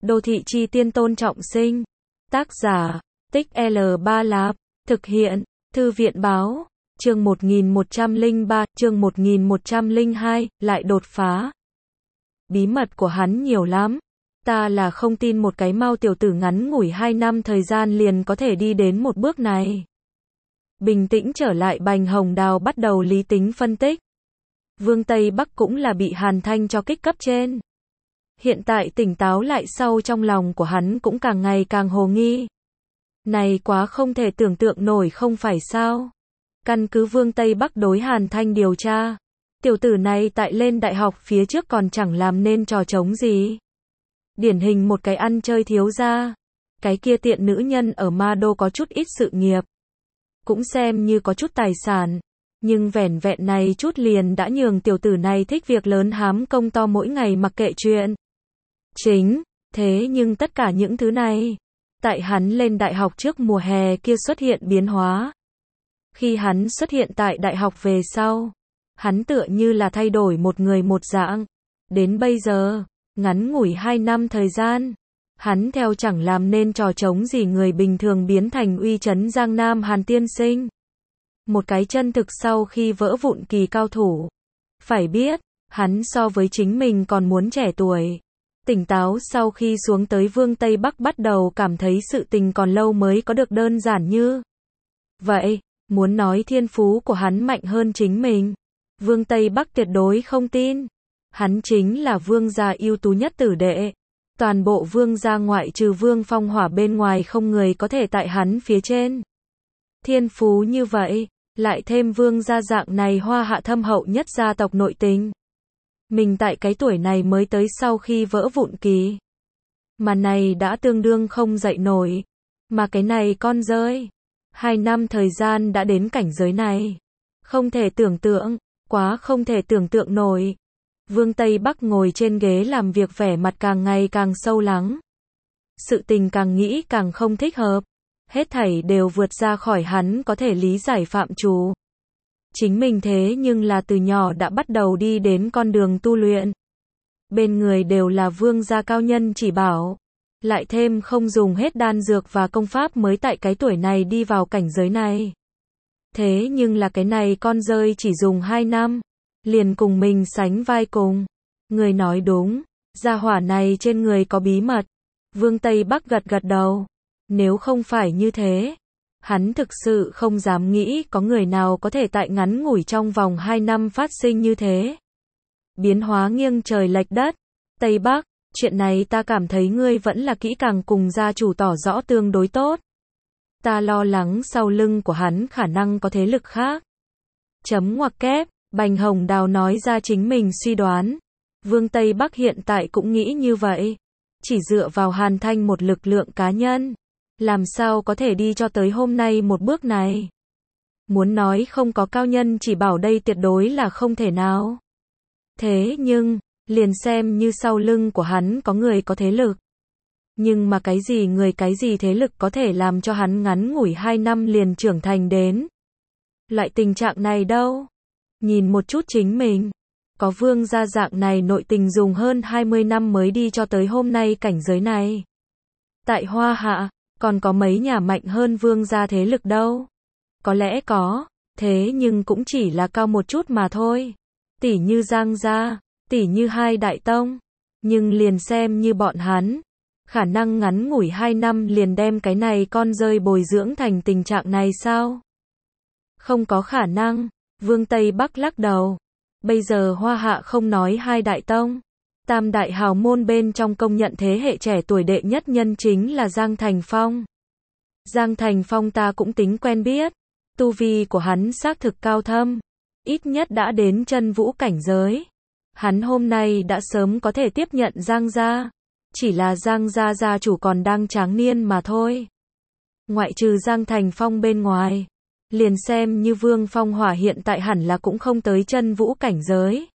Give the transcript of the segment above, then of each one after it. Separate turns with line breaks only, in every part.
Đô thị chi tiên Tôn Trọng Sinh. Tác giả, Tích L3 Lạp. Thực hiện, Thư viện báo. Chương 1103, chương 1102, lại đột phá. Bí mật của hắn nhiều lắm. Ta là không tin một cái Mao tiểu tử ngắn ngủi 2 năm thời gian liền có thể đi đến một bước này. Bình tĩnh trở lại, Bành Hồng Đào bắt đầu lý tính phân tích. Vương Tây Bắc cũng là bị Hàn Thanh cho kích cấp trên. Hiện tại tỉnh táo lại sau, trong lòng của hắn cũng càng ngày càng hồ nghi. Này quá không thể tưởng tượng nổi, không phải sao? Căn cứ Vương Tây Bắc đối Hàn Thanh điều tra, tiểu tử này tại lên đại học phía trước còn chẳng làm nên trò trống gì. Điển hình một cái ăn chơi thiếu gia. Cái kia tiện nữ nhân ở Ma Đô có chút ít sự nghiệp, cũng xem như có chút tài sản, nhưng vẻn vẹn này chút liền đã nhường tiểu tử này thích việc lớn hám công to, mỗi ngày mặc kệ chuyện chính. Thế nhưng tất cả những thứ này, tại hắn lên đại học trước mùa hè kia xuất hiện biến hóa. Khi hắn xuất hiện tại đại học về sau, hắn tựa như là thay đổi một người một dạng. Đến bây giờ, ngắn ngủi 2 năm thời gian, hắn theo chẳng làm nên trò trống gì người bình thường biến thành uy chấn Giang Nam Hàn tiên sinh. Một cái chân thực sau khi vỡ vụn kỳ cao thủ. Phải biết, hắn so với chính mình còn muốn trẻ tuổi. Tỉnh táo sau khi xuống tới, Vương Tây Bắc bắt đầu cảm thấy sự tình còn lâu mới có được đơn giản như vậy. Muốn nói thiên phú của hắn mạnh hơn chính mình, Vương Tây Bắc tuyệt đối không tin. Hắn chính là Vương gia ưu tú nhất tử đệ. Toàn bộ Vương gia ngoại trừ Vương Phong Hỏa bên ngoài không người có thể tại hắn phía trên. Thiên phú như vậy, lại thêm Vương gia dạng này hoa hạ thâm hậu nhất gia tộc nội tình. Mình tại cái tuổi này mới tới sau khi vỡ vụn kỳ. Mà này đã tương đương không dậy nổi. Mà cái này con rơi. 2 năm thời gian đã đến cảnh giới này. Không thể tưởng tượng, quá không thể tưởng tượng nổi. Vương Tây Bắc ngồi trên ghế làm việc, vẻ mặt càng ngày càng sâu lắng. Sự tình càng nghĩ càng không thích hợp. Hết thảy đều vượt ra khỏi hắn có thể lý giải phạm trù. Chính mình thế nhưng là từ nhỏ đã bắt đầu đi đến con đường tu luyện. Bên người đều là Vương gia cao nhân chỉ bảo. Lại thêm không dùng hết đan dược và công pháp mới tại cái tuổi này đi vào cảnh giới này. Thế nhưng là cái này con rơi chỉ dùng 2 năm, liền cùng mình sánh vai cùng. Người nói đúng, gia hỏa này trên người có bí mật. Vương Tây Bắc gật gật đầu. Nếu không phải như thế, hắn thực sự không dám nghĩ có người nào có thể tại ngắn ngủi trong vòng 2 năm phát sinh như thế. Biến hóa nghiêng trời lệch đất. Tây Bắc, chuyện này ta cảm thấy ngươi vẫn là kỹ càng cùng gia chủ tỏ rõ tương đối tốt. Ta lo lắng sau lưng của hắn khả năng có thế lực khác. Chấm ngoặc kép, Bành Hồng Đào nói ra chính mình suy đoán. Vương Tây Bắc hiện tại cũng nghĩ như vậy. Chỉ dựa vào Hàn Thanh một lực lượng cá nhân, làm sao có thể đi cho tới hôm nay một bước này. Muốn nói không có cao nhân chỉ bảo đây tuyệt đối là không thể nào. Thế nhưng, liền xem như sau lưng của hắn có người có thế lực. Nhưng mà cái gì người cái gì thế lực có thể làm cho hắn ngắn ngủi 2 năm liền trưởng thành đến loại tình trạng này đâu. Nhìn một chút chính mình. Có Vương gia dạng này nội tình dùng hơn 20 năm mới đi cho tới hôm nay cảnh giới này. Tại Hoa Hạ, còn có mấy nhà mạnh hơn Vương gia thế lực đâu. Có lẽ có, thế nhưng cũng chỉ là cao một chút mà thôi. Tỷ như Giang gia, tỷ như hai đại tông. Nhưng liền xem như bọn hắn, khả năng ngắn ngủi 2 năm liền đem cái này con rơi bồi dưỡng thành tình trạng này sao? Không có khả năng. Vương Tây Bắc lắc đầu. Bây giờ Hoa Hạ không nói hai đại tông, tam đại hào môn bên trong công nhận thế hệ trẻ tuổi đệ nhất nhân chính là Giang Thành Phong. Giang Thành Phong ta cũng tính quen biết. Tu vi của hắn xác thực cao thâm, ít nhất đã đến chân vũ cảnh giới. Hắn hôm nay đã sớm có thể tiếp nhận Giang gia. Chỉ là Giang gia gia chủ còn đang tráng niên mà thôi. Ngoại trừ Giang Thành Phong bên ngoài, liền xem như Vương Phong Hỏa hiện tại hẳn là cũng không tới chân vũ cảnh giới.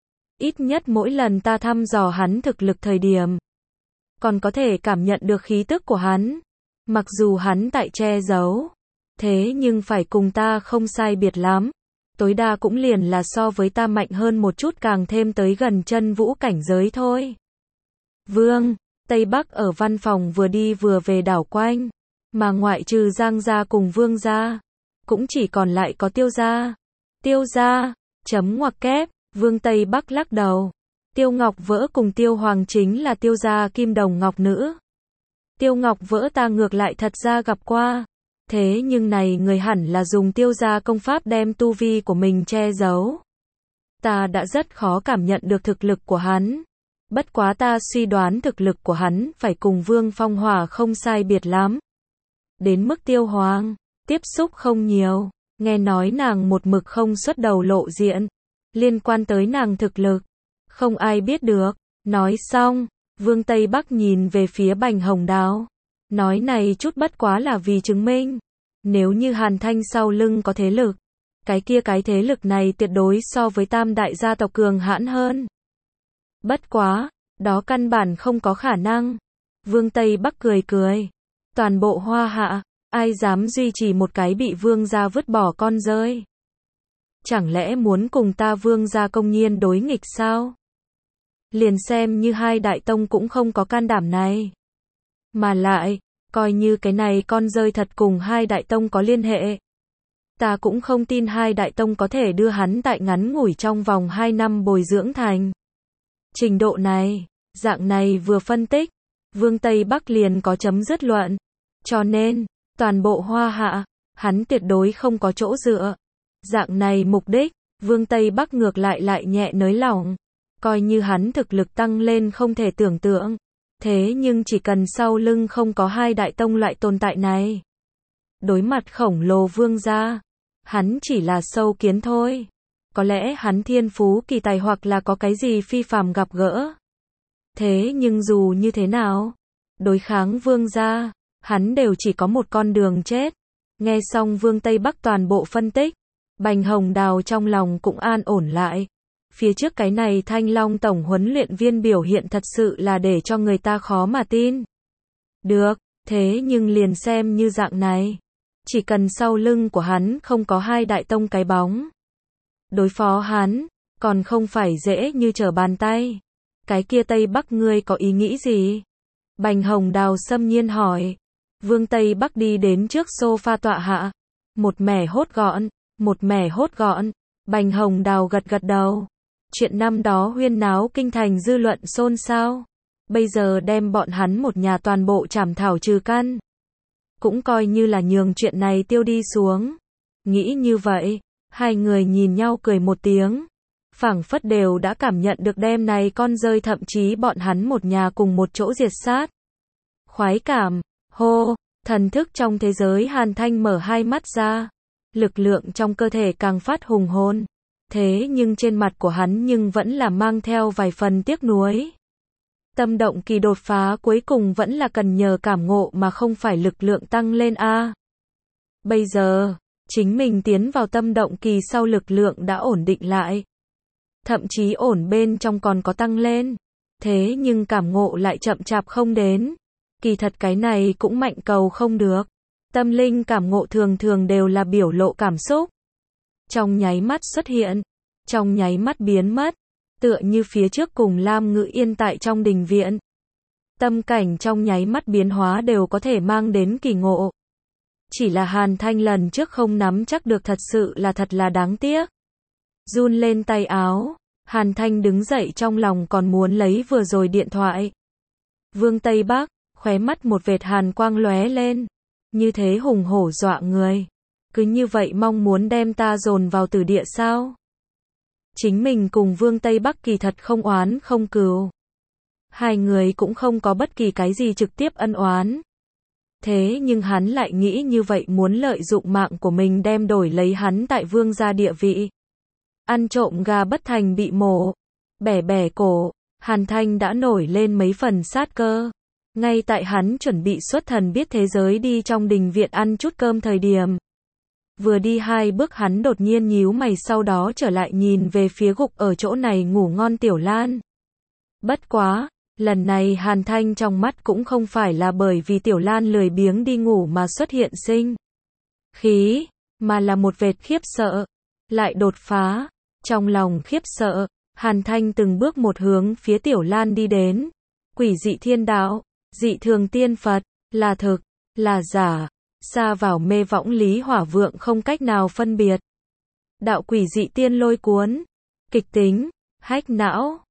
Ít nhất mỗi lần ta thăm dò hắn thực lực thời điểm, còn có thể cảm nhận được khí tức của hắn. Mặc dù hắn tại che giấu, thế nhưng phải cùng ta không sai biệt lắm. Tối đa cũng liền là so với ta mạnh hơn một chút, càng thêm tới gần chân vũ cảnh giới thôi. Vương, Tây Bắc ở văn phòng vừa đi vừa về đảo quanh, mà ngoại trừ Giang gia cùng Vương gia, cũng chỉ còn lại có Tiêu gia. Tiêu gia, chấm ngoặc kép, Vương Tây Bắc lắc đầu. Tiêu Ngọc Vỡ cùng Tiêu Hoàng chính là Tiêu gia kim đồng ngọc nữ. Tiêu Ngọc Vỡ ta ngược lại thật ra gặp qua. Thế nhưng này người hẳn là dùng Tiêu gia công pháp đem tu vi của mình che giấu. Ta đã rất khó cảm nhận được thực lực của hắn. Bất quá ta suy đoán thực lực của hắn phải cùng Vương Phong Hỏa không sai biệt lắm. Đến mức Tiêu Hoàng, tiếp xúc không nhiều, nghe nói nàng một mực không xuất đầu lộ diện. Liên quan tới nàng thực lực, không ai biết được. Nói xong, Vương Tây Bắc nhìn về phía Bành Hồng Đào. Nói này chút bất quá là vì chứng minh. Nếu như Hàn Thanh sau lưng có thế lực, cái thế lực này tuyệt đối so với tam đại gia tộc cường hãn hơn. Bất quá, đó căn bản không có khả năng. Vương Tây Bắc cười cười. Toàn bộ Hoa Hạ, ai dám duy trì một cái bị Vương gia vứt bỏ con rơi? Chẳng lẽ muốn cùng ta Vương gia công nhiên đối nghịch sao? Liền xem như hai đại tông cũng không có can đảm này. Mà lại, coi như cái này con rơi thật cùng hai đại tông có liên hệ. Ta cũng không tin hai đại tông có thể đưa hắn tại ngắn ngủi trong vòng 2 năm bồi dưỡng thành trình độ này. Dạng này vừa phân tích, Vương Tây Bắc liền có chấm dứt luận. Cho nên, toàn bộ Hoa Hạ, hắn tuyệt đối không có chỗ dựa. Dạng này mục đích, Vương Tây Bắc ngược lại nhẹ nới lỏng. Coi như hắn thực lực tăng lên không thể tưởng tượng. Thế nhưng chỉ cần sau lưng không có hai đại tông loại tồn tại này. Đối mặt khổng lồ Vương gia, hắn chỉ là sâu kiến thôi. Có lẽ hắn thiên phú kỳ tài hoặc là có cái gì phi phàm gặp gỡ. Thế nhưng dù như thế nào, đối kháng Vương gia, hắn đều chỉ có một con đường chết. Nghe xong Vương Tây Bắc toàn bộ phân tích, Bành Hồng Đào trong lòng cũng an ổn lại. Phía trước cái này Thanh Long tổng huấn luyện viên biểu hiện thật sự là để cho người ta khó mà tin. Được, thế nhưng liền xem như dạng này. Chỉ cần sau lưng của hắn không có hai đại tông cái bóng. Đối phó hắn, còn không phải dễ như trở bàn tay. Cái kia Tây Bắc ngươi có ý nghĩ gì? Bành Hồng Đào xâm nhiên hỏi. Vương Tây Bắc đi đến trước sofa tọa hạ. Một mẻ hốt gọn. Bành Hồng Đào gật đầu. Chuyện năm đó huyên náo kinh thành dư luận xôn xao. Bây giờ đem bọn hắn một nhà toàn bộ trảm thảo trừ căn. Cũng coi như là nhường chuyện này tiêu đi xuống. Nghĩ như vậy, hai người nhìn nhau cười một tiếng. Phảng phất đều đã cảm nhận được đêm này con rơi thậm chí bọn hắn một nhà cùng một chỗ diệt sát. Khoái cảm, hô, thần thức trong thế giới Hàn Thanh mở hai mắt ra. Lực lượng trong cơ thể càng phát hùng hồn. Thế nhưng trên mặt của hắn nhưng vẫn là mang theo vài phần tiếc nuối. Tâm động kỳ đột phá cuối cùng vẫn là cần nhờ cảm ngộ mà không phải lực lượng tăng lên a. Bây giờ, chính mình tiến vào tâm động kỳ sau lực lượng đã ổn định lại. Thậm chí ổn bên trong còn có tăng lên. Thế nhưng cảm ngộ lại chậm chạp không đến. Kỳ thật cái này cũng mạnh cầu không được. Tâm linh cảm ngộ thường thường đều là biểu lộ cảm xúc. Trong nháy mắt xuất hiện, trong nháy mắt biến mất, tựa như phía trước cùng Lam Ngự Yên tại trong đình viện. Tâm cảnh trong nháy mắt biến hóa đều có thể mang đến kỳ ngộ. Chỉ là Hàn Thanh lần trước không nắm chắc được thật sự là thật là đáng tiếc. Run lên tay áo, Hàn Thanh đứng dậy trong lòng còn muốn lấy vừa rồi điện thoại. Vương Tây Bắc, khóe mắt một vệt hàn quang lóe lên. Như thế hùng hổ dọa người. Cứ như vậy mong muốn đem ta dồn vào tử địa sao? Chính mình cùng Vương Tây Bắc kỳ thật không oán không cừu. Hai người cũng không có bất kỳ cái gì trực tiếp ân oán. Thế nhưng hắn lại nghĩ như vậy muốn lợi dụng mạng của mình đem đổi lấy hắn tại Vương gia địa vị. Ăn trộm gà bất thành bị mổ. Bẻ cổ, Hàn Thanh đã nổi lên mấy phần sát cơ. Ngay tại hắn chuẩn bị xuất thần biết thế giới đi trong đình viện ăn chút cơm thời điểm. Vừa đi 2 bước hắn đột nhiên nhíu mày sau đó trở lại nhìn về phía gục ở chỗ này ngủ ngon Tiểu Lan. Bất quá, lần này Hàn Thanh trong mắt cũng không phải là bởi vì Tiểu Lan lười biếng đi ngủ mà xuất hiện sinh khí, mà là một vệt khiếp sợ, lại đột phá. Trong lòng khiếp sợ, Hàn Thanh từng bước một hướng phía Tiểu Lan đi đến. Quỷ dị thiên đạo, dị thường tiên Phật, là thực, là giả, sa vào mê võng lý hỏa vượng không cách nào phân biệt. Đạo quỷ dị tiên lôi cuốn, kịch tính, hách não.